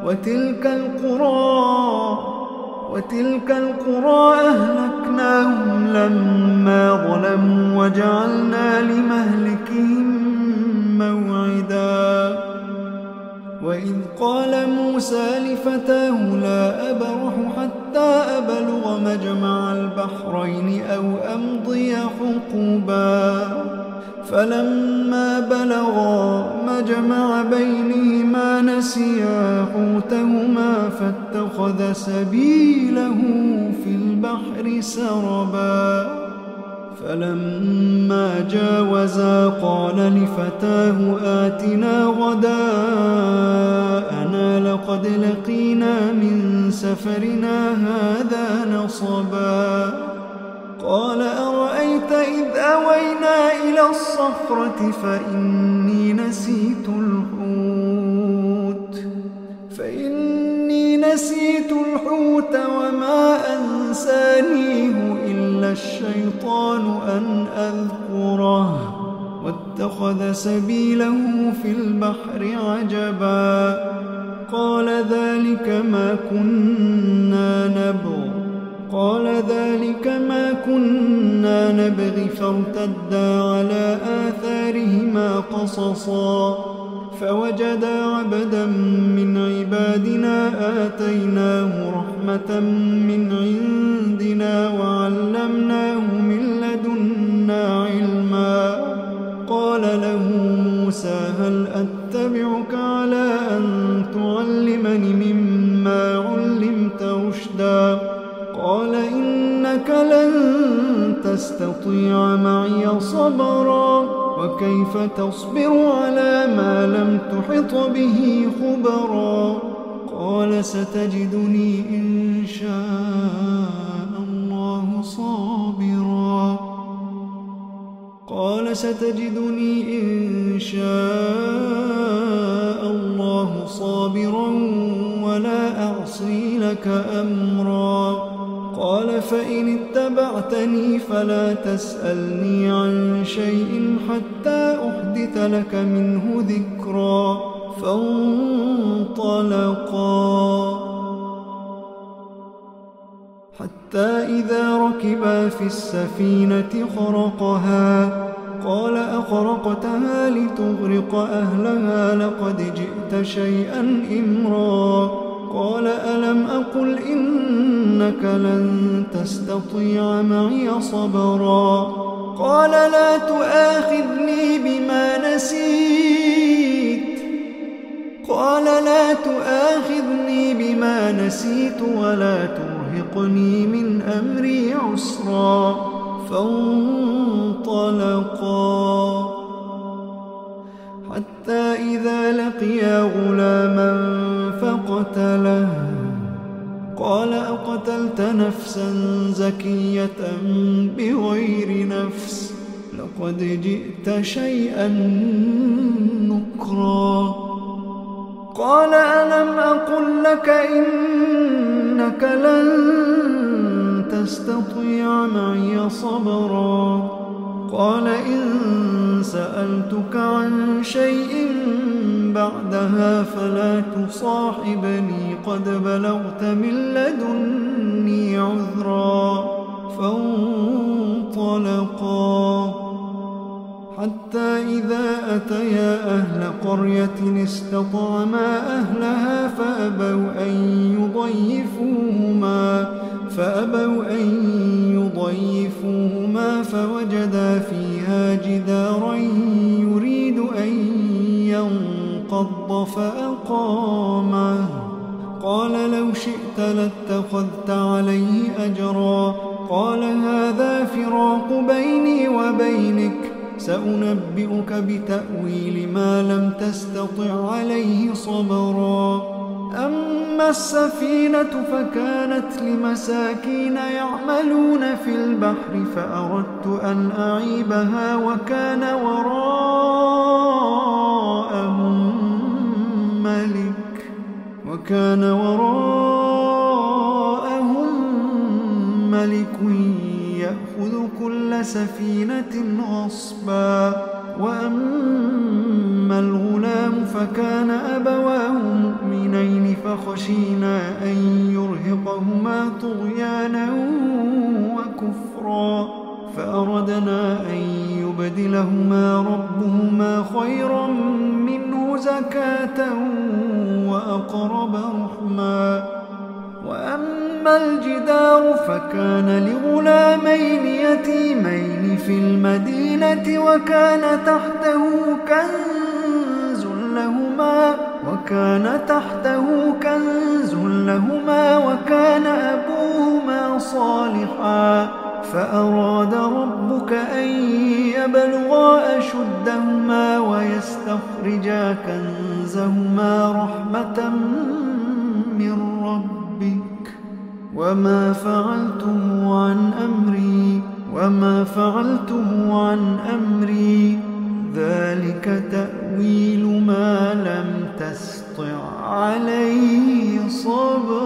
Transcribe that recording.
وتلك القرى أهلكناهم لما ظلموا وجعلنا لمهلكهم موعدا. وإذ قال موسى لفتاه لا أبرح حتى أبلغ مجمع البحرين أو أمضي حقبا فلما بلغا مجمع بينهما نسيا حوتهما فاتخذ سبيله في البحر سربا. فلما جاوزا قال لفتاه آتنا غداءنا لقد لقينا من سفرنا هذا نصبا. قال أرأيت إذ أوينا إلى الصخرة فإني نسيت الحوت وما أنسانيه إلا الشيطان أن أذكره واتخذ سبيله في البحر عجبا. قال ذلك ما كنا نبغي فارتدا على آثارهما قصصا فوجدا عبدا من عبادنا آتيناه رحمة من عندنا وعلمناه من لدنا علما. قال له موسى هل أتبعك على أن تعلمني مما علمت رشدا؟ قال إنك لن تستطيع معي صبرا وكيف تصبر على ما لم تحط به خبرا. قال ستجدني إن شاء الله صابرا ولا أعصي لك أمرا. قال فإن اتبعتني فلا تسألني عن شيء حتى أحدث لك منه ذكرا. فانطلقا حتى إذا ركبا في السفينة خرقها قال أخرقتها لتغرق أهلها لقد جئت شيئا إمرا. قال ألم أقل إنك لن تستطيع معي صبرا. قال لا تؤاخذني بما نسيت ولا ترهقني من أمري عسرا. فانطلقا حتى إذا لقيا غلاما فقتله قال أقتلت نفسا زكية بغير نفس لقد جئت شيئا نكرا. قال ألم أقل لك إنك لن تستطيع معي صبرا. قال إن سألتك عن شيء بعدها فلا تصاحبني قد بلغت من لدني عذرا. فانطلقا حتى إذا أتيا أهل قرية استطعما أهلها فأبوا أن يضيفوهما فوجدا فيها جدارا يريد أن ينقض فأقامه. قال لو شئت لاتخذت عليه أجرا. قال هذا فراق بيني وبينك سأنبئك بتأويل ما لم تستطع عليه صبرا. أما السفينة فكانت لمساكين يعملون في البحر فأردت أن أعيبها وكان وراءهم ملك يأخذ كل سفينة غصبا. وأما الغلام فكان أبواه مؤمنين فخشينا أن يرهقهما طغيانا وكفرا فأردنا أن يبدلهما ربهما خيرا منه زكاة وأقرب رحما وأما الجدار فكان لغلامين يتيمين في المدينة وكان تحته كنز لهما وكان أبوهما صالحا فأراد ربك أن يبلغا أشدهما ويستخرجا كنزهما رحمة من ربك وما فعلته عن أمري ذلك تأويل ما لم تسطع عليه صبرا